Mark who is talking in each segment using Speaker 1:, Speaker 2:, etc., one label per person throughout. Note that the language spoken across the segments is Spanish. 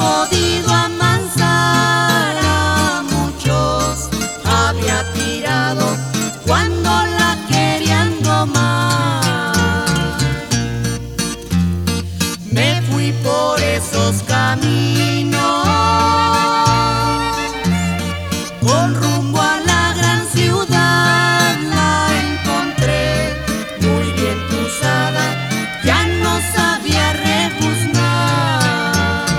Speaker 1: podido amansar a muchos, había tirado cuando la querían domar. Me fui por esos caminos con rumbo a la gran ciudad. La encontré muy bien cruzada, ya no sabía rebuznar.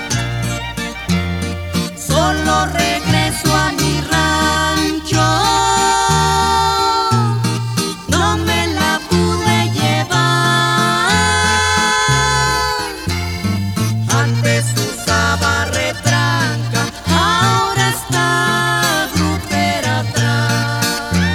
Speaker 1: Solo regreso a mi rancho, no me la pude llevar. Antes usaba retranca, ahora está grupera atrás.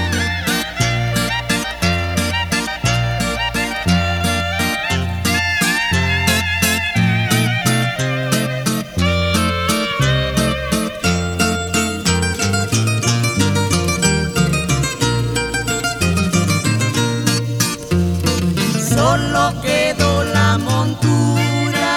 Speaker 1: Solo quedó la montura,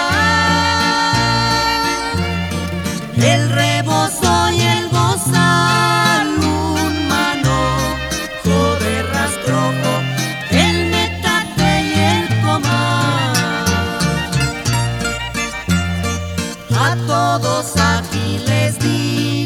Speaker 1: el rebozo y el bozal, un manojo de rastrojo, el metate y el comal. A todos aquí les di